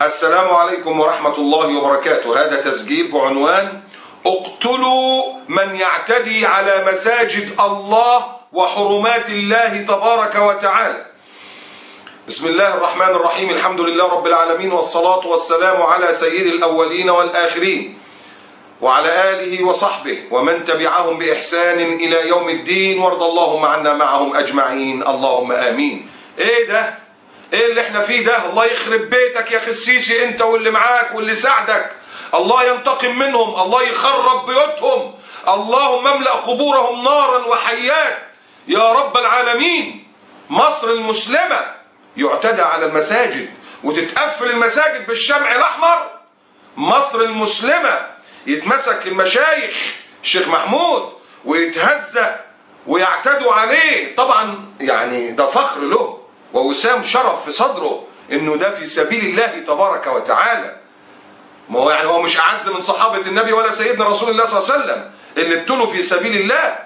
السلام عليكم ورحمة الله وبركاته. هذا تسجيل بعنوان اقتلوا من يعتدي على مساجد الله وحرمات الله تبارك وتعالى. بسم الله الرحمن الرحيم، الحمد لله رب العالمين، والصلاة والسلام على سيد الأولين والآخرين وعلى آله وصحبه ومن تبعهم بإحسان إلى يوم الدين، وارض اللهم عنا معهم أجمعين، اللهم آمين. إيه ده؟ إيه اللي احنا فيه ده؟ الله يخرب بيتك يا خسيسي أنت واللي معاك واللي ساعدك، الله ينتقم منهم، الله يخرب بيوتهم، اللهم املأ قبورهم نارا وحيات يا رب العالمين. مصر المسلمة يعتدى على المساجد وتتقفل المساجد بالشمع الأحمر. مصر المسلمة يتمسك المشايخ الشيخ محمود ويتهزأ ويعتدوا عليه. طبعا يعني ده فخر له ووسام شرف في صدره انه ده في سبيل الله تبارك وتعالى. ما هو يعني هو مش اعز من صحابة النبي ولا سيدنا رسول الله صلى الله عليه وسلم اللي ابتلوا في سبيل الله.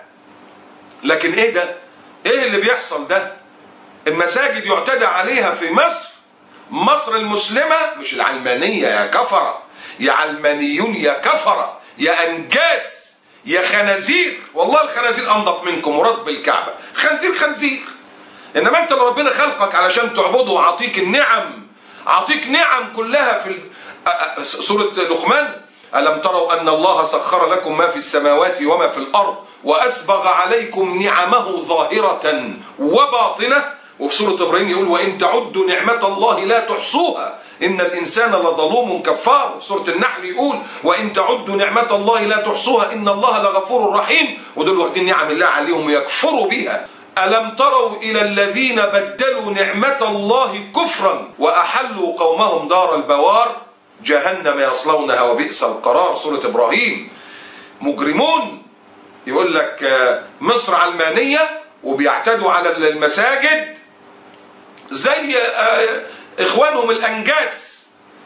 لكن ايه ده؟ ايه اللي بيحصل ده؟ المساجد يعتدى عليها في مصر. مصر المسلمة، مش العلمانية يا كفرة، يا علمانيون يا كفرة يا أنجاس يا خنازير. والله الخنازير أنظف منكم ورب الكعبة. خنزير خنزير. إنما أنت اللي ربنا خلقك علشان تعبده وعطيك النعم، عطيك نعم كلها في سورة لقمان: ألم تروا أن الله سخر لكم ما في السماوات وما في الأرض وأسبغ عليكم نعمه ظاهرة وباطنة. وفي سورة إبراهيم يقول: وإن تعدوا نعمة الله لا تحصوها إن الإنسان لظلوم كفار. وفي سورة النحل يقول: وإن تعدوا نعمة الله لا تحصوها إن الله لغفور رحيم. ودول واخدين نعم الله عليهم يكفروا بها. ألم تروا إلى الذين بدلوا نعمة الله كفرا وأحلوا قومهم دار البوار جهنم يصلونها وبئس القرار. سورة إبراهيم. مجرمون. يقول لك مصر علمانية وبيعتدوا على المساجد زي إخوانهم الأنجاس،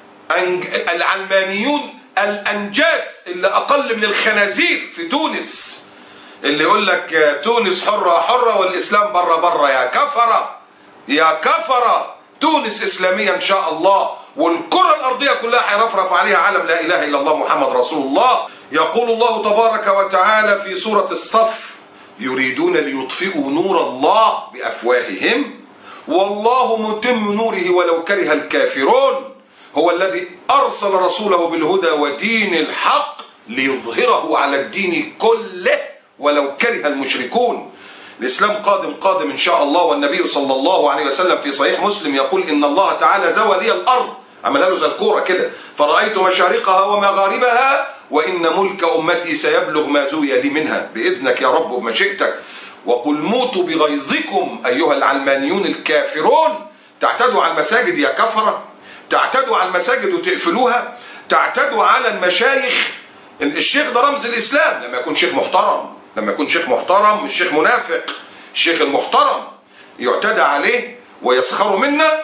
العلمانيون الأنجاس اللي أقل من الخنازير في تونس، اللي يقول لك تونس حرة حرة والإسلام برا برا. يا كفرة يا كفرة، تونس إسلامية إن شاء الله، والكرة الأرضية كلها هيرفرف عليها علم لا إله إلا الله محمد رسول الله. يقول الله تبارك وتعالى في سورة الصف: يريدون ليطفئوا نور الله بأفواههم والله متم نوره ولو كره الكافرون. هو الذي أرسل رسوله بالهدى ودين الحق ليظهره على الدين كله ولو كره المشركون. الإسلام قادم إن شاء الله. والنبي صلى الله عليه وسلم في صحيح مسلم يقول: إن الله تعالى زوى لي الأرض، عملها له زي الكورة كده، فرأيت مشارقها ومغاربها وإن ملك أمتي سيبلغ ما زوي لي منها بإذنك يا رب ومشيئتك. وقل موتوا بغيظكم أيها العلمانيون الكافرون. تعتدوا على المساجد يا كفرة، تعتدوا على المساجد وتقفلوها، تعتدوا على المشايخ. الشيخ ده رمز الإسلام لما يكون شيخ محترم، لما يكون شيخ محترم مش شيخ منافق. الشيخ المحترم يعتدى عليه ويسخر منا.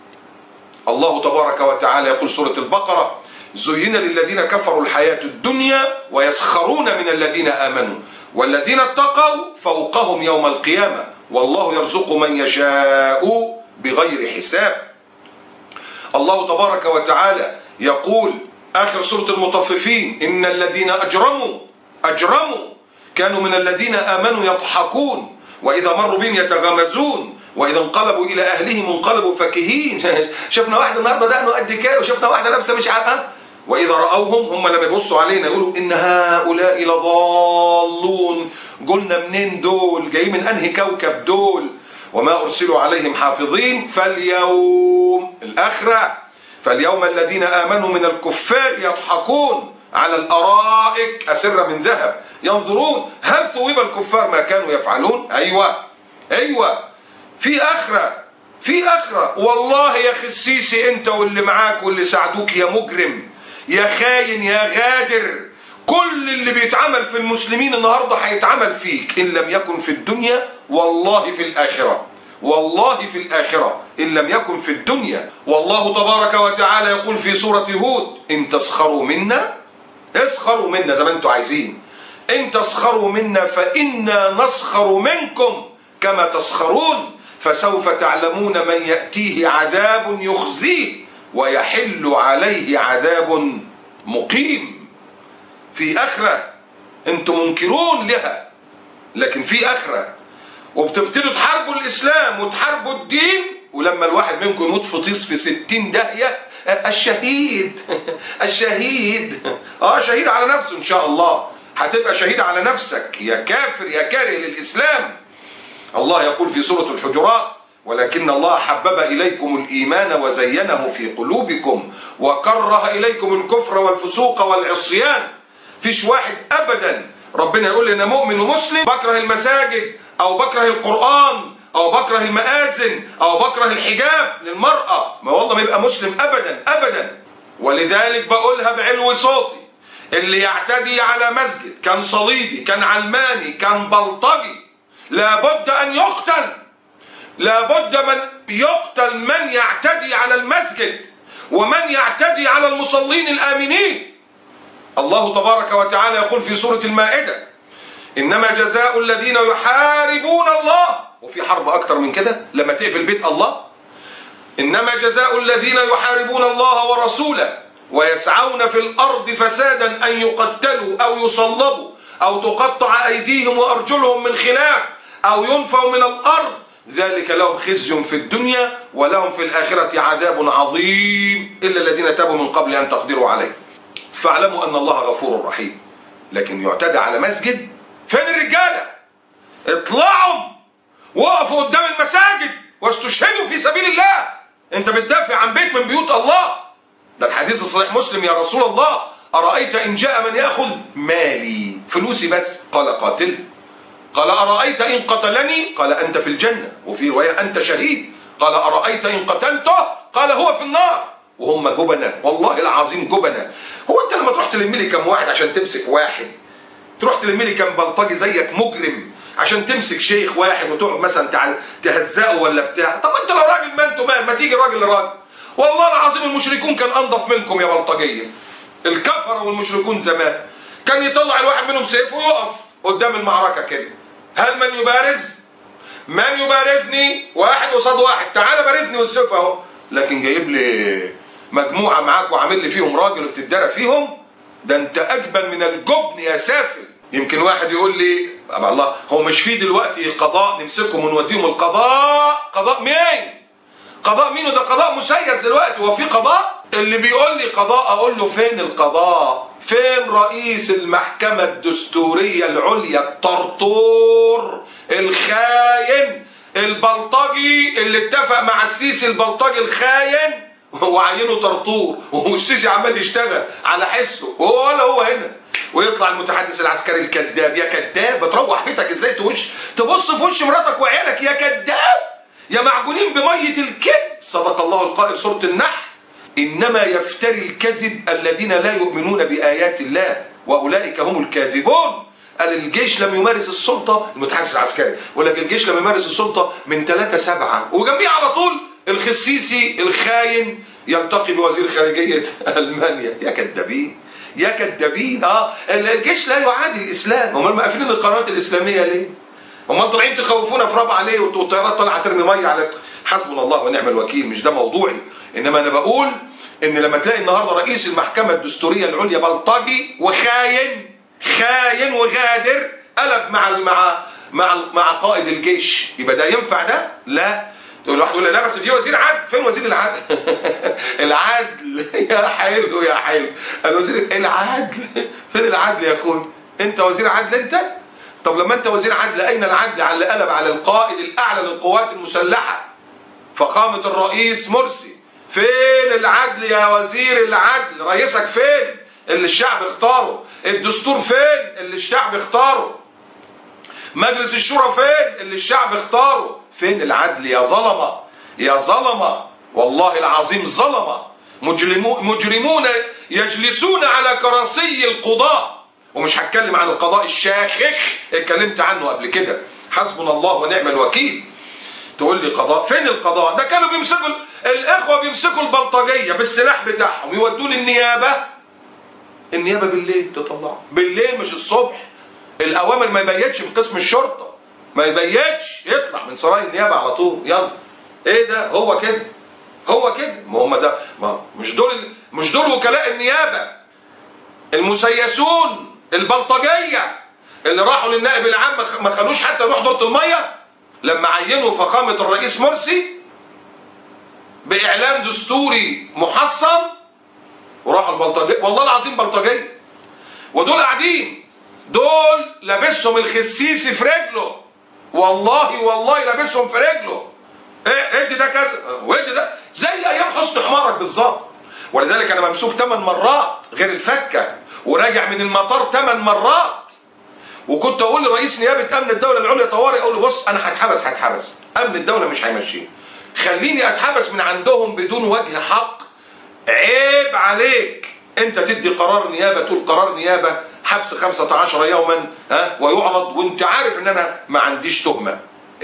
الله تبارك وتعالى يقول سورة البقرة: زين للذين كفروا الحياة الدنيا ويسخرون من الذين آمنوا والذين اتقوا فوقهم يوم القيامة والله يرزق من يشاء بغير حساب. الله تبارك وتعالى يقول آخر سورة المطففين: إن الذين أجرموا كانوا من الذين آمنوا يضحكون وإذا مروا بهم يتغمزون وإذا انقلبوا إلى أهلهم انقلبوا فكهين. شفنا واحدة النهاردة دقنه قد كده، وشفنا واحدة لابسة مش عارفة. وإذا رأوهم، هم لما يبصوا علينا يقولوا: إن هؤلاء لضالون. قلنا منين دول؟ جايين من أنهي كوكب دول؟ وما أرسلوا عليهم حافظين. فاليوم الآخرة، فاليوم الذين آمنوا من الكفار يضحكون على الأرائك أسرة من ذهب ينظرون هل ثوب الكفار ما كانوا يفعلون. أيوة في آخرة، في آخرة. والله يا خسيسي أنت واللي معاك واللي ساعدوك يا مجرم يا خاين يا غادر، كل اللي بيتعمل في المسلمين النهاردة هيتعمل فيك إن لم يكن في الدنيا والله في الآخرة. والله في الآخرة إن لم يكن في الدنيا. والله تبارك وتعالى يقول في سورة هود: إن تسخروا منا اسخروا منا زي ما انتوا عايزين، إن تسخروا منا فإنا نسخر منكم كما تسخرون فسوف تعلمون من يأتيه عذاب يخزيه ويحل عليه عذاب مقيم. في آخرة انتم منكرون لها، لكن في آخرة، وبتبتدوا تحاربوا الإسلام وتحاربوا الدين، ولما الواحد منكم يموت في طيس في 60 داهية الشهيد الشهيد شهيد على نفسه إن شاء الله. هتبقى شهيد على نفسك يا كافر يا كاره للإسلام. الله يقول في سورة الحجرات: ولكن الله حبب إليكم الإيمان وزينه في قلوبكم وكره إليكم الكفر والفسوق والعصيان. فيش واحد أبدا ربنا يقول لنا مؤمن ومسلم بكره المساجد أو بكره القرآن أو بكره المآذن أو بكره الحجاب للمرأة، ما والله ما يبقى مسلم أبدا أبدا. ولذلك بقولها بعلو صوتي: اللي يعتدي على مسجد كان صليبي كان علماني كان بلطجي لابد أن يقتل، لابد من يقتل من يعتدي على المسجد ومن يعتدي على المصلين الآمنين. الله تبارك وتعالى يقول في سورة المائدة: إنما جزاء الذين يحاربون الله. وفي حرب أكتر من كده لما تقفل بيت الله؟ إنما جزاء الذين يحاربون الله ورسوله ويسعون في الأرض فسادا أن يقتلوا أو يصلبوا أو تقطع أيديهم وأرجلهم من خلاف أو ينفوا من الأرض، ذلك لهم خزي في الدنيا ولهم في الآخرة عذاب عظيم إلا الذين تابوا من قبل أن تقدروا عليه. فاعلموا أن الله غفور رحيم. لكن يعتدى على مسجد، فين الرجالة؟ اطلعوا وقفوا قدام المساجد واستشهدوا في سبيل الله. انت بتدافع عن بيت من بيوت الله. ده الحديث الصحيح مسلم: يا رسول الله أرأيت إن جاء من يأخذ مالي فلوسي بس؟ قال قاتل. قال أرأيت إن قتلني؟ قال أنت في الجنة. وفي رواية أنت شهيد. قال أرأيت إن قتلته؟ قال هو في النار. وهم جبنة والله العظيم جبنة. هو أنت لما تروح تلم لي كم واحد عشان تمسك واحد، تروح تلم لي كم بلطجي زيك مجرم عشان تمسك شيخ واحد وتقعد مثلا تهزقه ولا بتاع؟ طب أنت لو راجل ما أنتوا ما تيجي راجل لراجل. والله العظيم المشركون كان أنظف منكم يا بلطجية. الكفرة والمشركون زمان كان يطلع الواحد منهم سيفه ويقف قدام المعركة كده: هل من يبارز؟ من يبارزني؟ واحد قصاد واحد، تعالى بارزني والسيف اهو. لكن جايب لي مجموعة معاك وعامل لي فيهم راجل وبتتدرى فيهم؟ ده انت أجبن من الجبن يا سافل. يمكن واحد يقول لي: الله هو مش في دلوقتي قضاء نمسكهم ونوديهم القضاء؟ قضاء مين؟ قضاء مين؟ وده قضاء مسيس دلوقتي. هو في قضاء؟ اللي بيقول لي قضاء أقول له: فين القضاء؟ فين رئيس المحكمة الدستورية العليا الطرطور الخاين البلطجي اللي اتفق مع السيسي البلطجي الخاين وعينه طرطور، والسيسي عمال يشتغل على حسه ولا هو هنا؟ ويطلع المتحدث العسكري الكذاب: يا كذاب بتروح بيتك ازاي تبص في وش مراتك وعيالك؟ يا كذاب يا معجونين بمية الكذب. صدق الله القائل سورة النحل: إنما يفتري الكذب الذين لا يؤمنون بآيات الله وأولئك هم الكاذبون. قال الجيش لم يمارس السلطة، المتحدث العسكري ولكن الجيش لم يمارس السلطة من 3/7، وجنبيه على طول الخسيسي الخاين يلتقي بوزير خارجية ألمانيا. يا كذابين يا كذابين. الجيش لا يعادي الإسلام. هم مقفلين القنوات الإسلامية ليه؟ هم طالعين تخوفونا في رابعة ليه؟ والطيارات طالعة ترمي مية على حسبنا الله ونعم الوكيل. مش ده موضوعي، إنما أنا بقول إن لما تلاقي النهارده رئيس المحكمة الدستورية العليا بلطجي وخاين، خاين وغادر، قلب مع قائد الجيش، يبقى ده ينفع ده؟ لا. تقول واحد يقول لا بس في وزير عدل. فين وزير العدل؟ العدل يا حلو يا حلو. الوزير العدل فين العدل يا اخوي؟ انت وزير عدل انت؟ طب لما انت وزير عدل اين العدل على اللي قلب على القائد الاعلى للقوات المسلحة فخامة الرئيس مرسي؟ فين العدل يا وزير العدل؟ رئيسك فين اللي الشعب اختاره؟ الدستور فين اللي الشعب اختاره؟ مجلس الشورى فين اللي الشعب اختاره؟ فين العدل يا ظلمة؟ يا ظلمة والله العظيم ظلمة مجرمون يجلسون على كراسي القضاء. ومش هتكلم عن القضاء الشاخخ اتكلمت عنه قبل كده، حسبنا الله ونعم الوكيل. تقول لي قضاء؟ فين القضاء؟ ده كانوا بيمسكوا الاخوه بيمسكوا البلطجيه بالسلاح بتاعهم يودوه للنيابه. النيابه بالليل تطلعه بالليل مش الصبح. الاوامر ما يبيتش من قسم الشرطه، ما يبيتش، يطلع من سراي النيابه على طول. يلا ايه ده؟ هو كده هو كده. ما هم ده، ما مش دول وكلاء النيابه المسيسون البلطجيه اللي راحوا للنائب العام ما خلوش حتى يروح دورة الميه لما عينوا فخامه الرئيس مرسي باعلان دستوري محصن، وراحوا البلطجيه والله العظيم بلطجيه. ودول قاعدين، دول لابسهم الخسيسي في رجله، والله لابسهم في رجله. ادي ده كذا وادي ده، زي ايام حسن حمارك بالظبط. ولذلك انا ممسوك 8 مرات غير الفكه، وراجع من المطار 8 مرات. وكنت اقول لرئيس نيابه امن الدوله العليا طوارئ، اقول له بص انا هتحبس، امن الدوله مش هيمشيني، خليني اتحبس من عندهم بدون وجه حق. عيب عليك انت تدي قرار نيابه، تقول قرار نيابه حبس 15 يوما ويعرض، وانت عارف ان انا ما عنديش تهمه،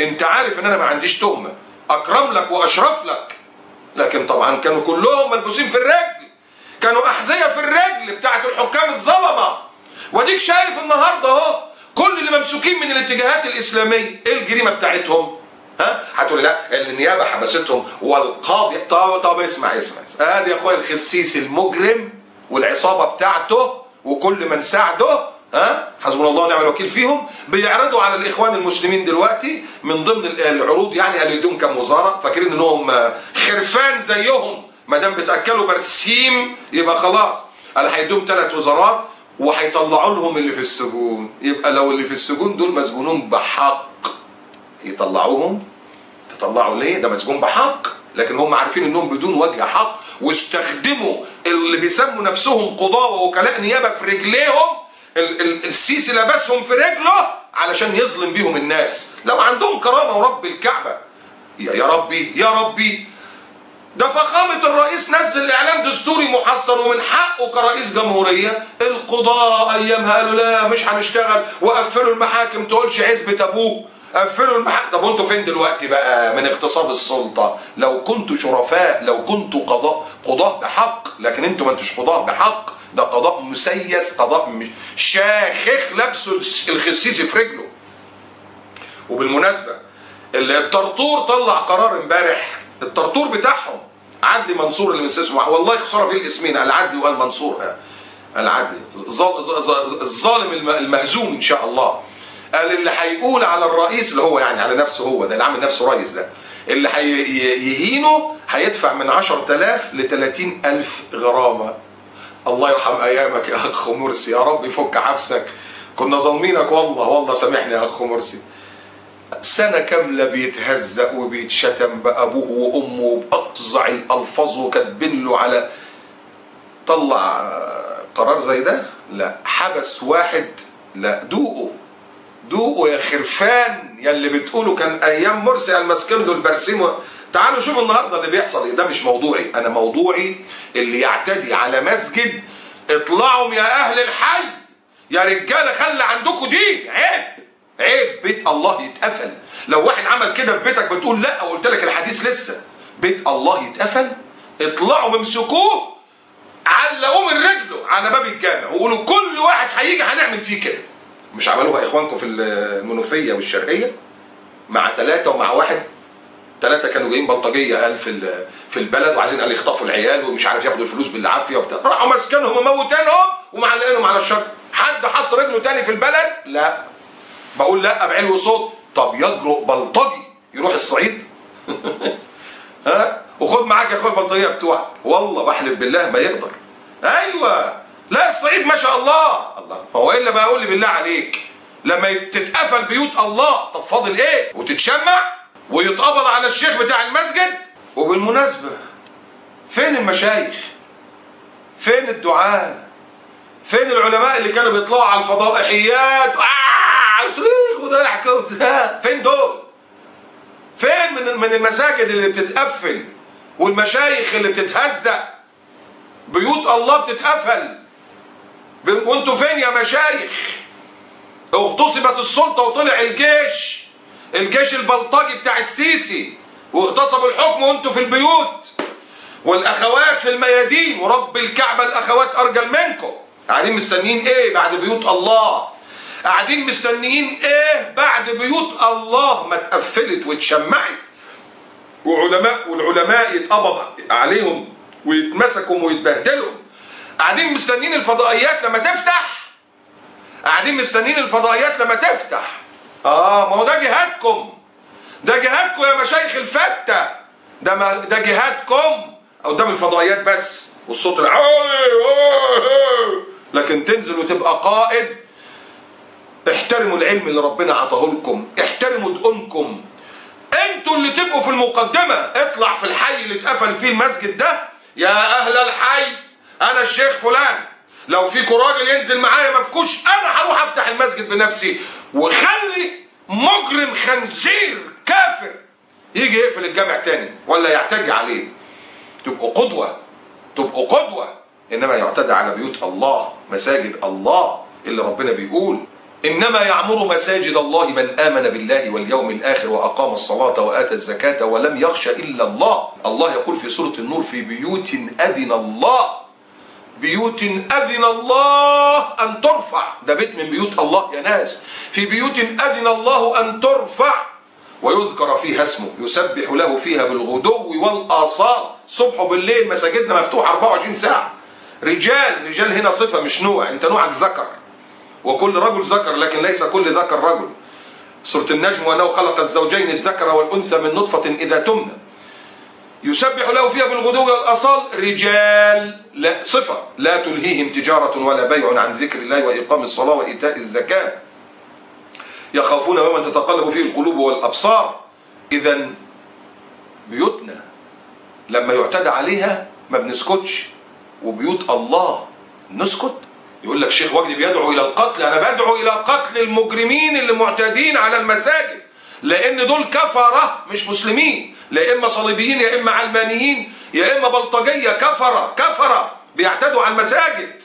اكرم لك واشرف لك. لكن طبعا كانوا كلهم ملبوسين في الرجل، كانوا احذيه في الرجل بتاعت الحكام الظلمه. وديك شايف النهارده اهو كل اللي ممسوكين من الاتجاهات الاسلاميه، ايه الجريمه بتاعتهم؟ هتقول لا النيابه حبستهم والقاضي. طب اسمع ادي يا اخويا الخسيس المجرم والعصابه بتاعته وكل من ساعده، حسبنا الله ونعم الوكيل فيهم، بيعرضوا على الاخوان المسلمين دلوقتي من ضمن العروض، يعني قالوا يدوم كام وزاره، فاكرين انهم خرفان زيهم، ما دام بتاكلوا برسيم يبقى خلاص. قال هيدوم 3 وزارات وهيطلعوا لهم اللي في السجون. يبقى لو اللي في السجون دول مسجونون بحق يطلعوهم، تطلعوا ليه؟ ده مسجون بحق، لكن هم عارفين انهم بدون وجه حق، واستخدموا اللي بيسموا نفسهم قضاة ووكلاء نيابه في رجليهم. السيسي لبسهم في رجله علشان يظلم بيهم الناس. لو عندهم كرامه ورب الكعبه يا ربي ده فخامه الرئيس نزل اعلان دستوري محصن، ومن حقه كرئيس جمهوريه. القضاء ايامها قالوا لا مش هنشتغل، وقفلوا المحاكم، تقولش عزبه ابوك قفلوا المحاكم. طب وانتوا فين دلوقتي بقى من اغتصاب السلطه؟ لو كنتوا شرفاء، لو كنتوا قضاة بحق، لكن انتوا ما انتوش قضاة بحق، ده قضاء مسيس، قضاء شاخخ لابسه الخسيسي في رجله. وبالمناسبه الطرطور طلع قرار امبارح، الطرطور بتاعهم عدلي منصور اللي اسمه والله خساره في الاسمين، العدلي وقال منصور، العدلي الظالم المهزوم ان شاء الله. قال اللي هيقول على الرئيس اللي هو يعني على نفسه، هو ده اللي عامل نفسه رئيس، ده اللي هيهينه هيدفع من 10,000 ل 30,000 غرامه. الله يرحم ايامك يا اخ مرسي، يا رب يفك حبسك، كنا ظالمينك والله سامحني يا اخ مرسي. سنه كامله بيتهزق وبيتشتم بابوه وامه باقذع الالفاظ، وكاتبين له على طلع قرار زي ده. لا حبس واحد، لا دوقوا يا خرفان يا اللي بتقولوا كان ايام مرسي قال ماسكين له البرسيم. تعالوا شوفوا النهارده اللي بيحصل. ده مش موضوعي، انا موضوعي اللي يعتدي على مسجد اطلعوا يا اهل الحي يا رجاله، خلي عندكم دين. عيب بيت الله يتقفل. لو واحد عمل كده في بيتك بتقول لا، وقلت لك الحديث لسه، بيت الله يتقفل. اطلعوا ممسكوه علقوه من رجله على باب الجامع وقولوا كل واحد هيجي هنعمل فيه كده. مش عملوها اخوانكم في المنوفيه والشرقيه مع 3 ومع 1؟ 3 كانوا جايين بلطجيه قال في البلد، وعايزين قال يخطفوا العيال ومش عارف ياخدوا الفلوس بالعافيه وبتاع، راحوا ماسكينهم وموتينهم ومعلقينهم على الشجر. حد حط رجله تاني في البلد؟ لا. بقول لا بعلو صوت. طب يجرؤ بلطجي يروح الصعيد؟ وخد معاك يا اخويا البلطجيه بتوعك، والله بحلف بالله ما يقدر. ايوه لا الصعيد ما شاء الله. هو الا بقى اقول لي بالله عليك لما تتقفل بيوت الله، طب فاضل ايه؟ وتتشمع ويتقبض على الشيخ بتاع المسجد. وبالمناسبه فين المشايخ؟ فين الدعاة؟ فين العلماء اللي كانوا بيطلعوا على الفضائحيات صريخ وضحك فين دول؟ فين من المساجد اللي بتتقفل والمشايخ اللي بتتهزق؟ بيوت الله بتتقفل، وانتوا فين يا مشايخ؟ اغتصبت السلطه وطلع الجيش البلطجي بتاع السيسي واغتصبوا الحكم وانتوا في البيوت، والاخوات في الميادين، ورب الكعبه الاخوات ارجل منكم. قاعدين مستنيين ايه بعد بيوت الله؟ قاعدين مستنيين ايه بعد بيوت الله ما اتقفلت واتشمعت؟ والعلماء يتقبض عليهم ويتمسكوا ويتبهدلوا، قاعدين مستنين الفضائيات لما تفتح، قاعدين مستنين الفضائيات لما تفتح. ما هو ده جهادكم، ده جهادكم يا مشايخ الفتة، ده جهادكم قدام الفضائيات بس والصوت العالي، لكن تنزل وتبقى قائد. احترموا العلم اللي ربنا عطاه لكم، احترموا دقنكم، انتوا اللي تبقوا في المقدمة. اطلع في الحي اللي اتقفل فيه المسجد ده، يا اهل الحي انا الشيخ فلان، لو فيكوا راجل ينزل معايا مفكوش انا هروح افتح المسجد بنفسي، وخلي مجرم خنزير كافر يجي يقفل الجامع تاني ولا يعتدي عليه. تبقوا قدوة، تبقوا قدوة. انما يعتدى على بيوت الله، مساجد الله اللي ربنا بيقول انما يعمر مساجد الله من امن بالله واليوم الاخر واقام الصلاة واتى الزكاة ولم يخش الا الله. الله يقول في سورة النور في بيوت اذن الله، بيوت اذن الله ان ترفع، ده بيت من بيوت الله يا ناس، في بيوت اذن الله ان ترفع ويذكر فيها اسمه يسبح له فيها بالغدو والاصال. صبح وبالليل مساجدنا مفتوحه 24 ساعه. رجال هنا صفه مش نوع، انت نوعك ذكر وكل رجل ذكر، لكن ليس كل ذكر رجل. سوره النجم وانه خلق الزوجين الذكر والانثى من نطفه اذا تمنى يسبح له فيها بالغدو والاصال. رجال لا صفه، لا تلهيهم تجاره ولا بيع عن ذكر الله واقام الصلاه وايتاء الزكاه يخافون يوما تتقلب فيه القلوب والابصار. اذا بيوتنا لما يعتدى عليها ما بنسكتش، وبيوت الله نسكت. يقول لك شيخ وجدي بيدعو الى القتل، انا بدعو الى قتل المجرمين اللي معتدين على المساجد، لان دول كفره مش مسلمين، لا اما صليبيين يا اما علمانيين يا اما بلطجيه، كفره بيعتدوا على المساجد.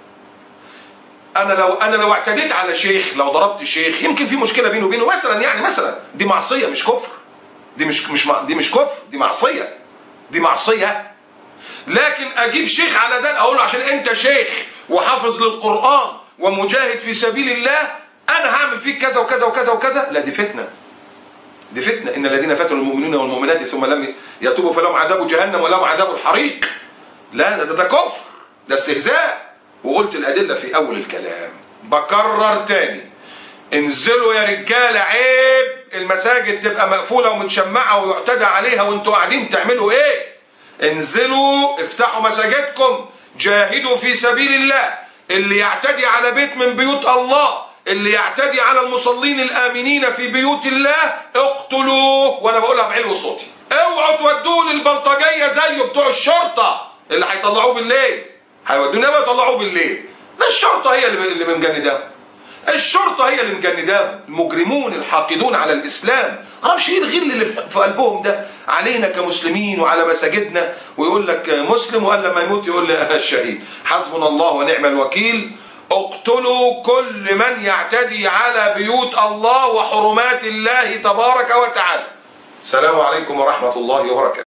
انا لو اعتديت على شيخ، لو ضربت شيخ يمكن في مشكله بينه وبينه مثلا، يعني مثلا دي معصيه مش كفر، دي مش كفر، دي معصيه. لكن اجيب شيخ على ده اقول له عشان انت شيخ وحافظ للقران ومجاهد في سبيل الله انا هعمل فيك كذا وكذا وكذا وكذا، لا دي فتنه، دي فتنه. ان الذين فتنوا المؤمنين والمؤمنات ثم لم يتوبوا فلهم عذاب جهنم ولهم عذاب الحريق. لا ده كفر، ده استهزاء. وقلت الادله في اول الكلام، بكرر تاني، انزلوا يا رجاله، عيب المساجد تبقى مقفوله ومتشمعه ويعتدى عليها وانتوا قاعدين تعملوا ايه؟ انزلوا افتحوا مساجدكم، جاهدوا في سبيل الله. اللي يعتدي على بيت من بيوت الله، اللي يعتدي على المصلين الامنين في بيوت الله اقتلوه. وانا بقولها بعلو صوتي، اوعوا تودوه للبلطجيه زيه بتوع الشرطه اللي هيطلعوه بالليل، هيودونا بقى يطلعوه بالليل. ده الشرطه هي اللي مجنداه، الشرطه هي اللي مجنداه. المجرمون الحاقدون على الاسلام، معرفش ايه الغل اللي في قلبهم ده علينا كمسلمين وعلى مساجدنا. ويقول لك مسلم وقال لما يموت يقول لي الشهيد. حسبنا الله ونعم الوكيل. اقتلوا كل من يعتدي على بيوت الله وحرمات الله تبارك وتعالى. السلام عليكم ورحمه الله وبركاته.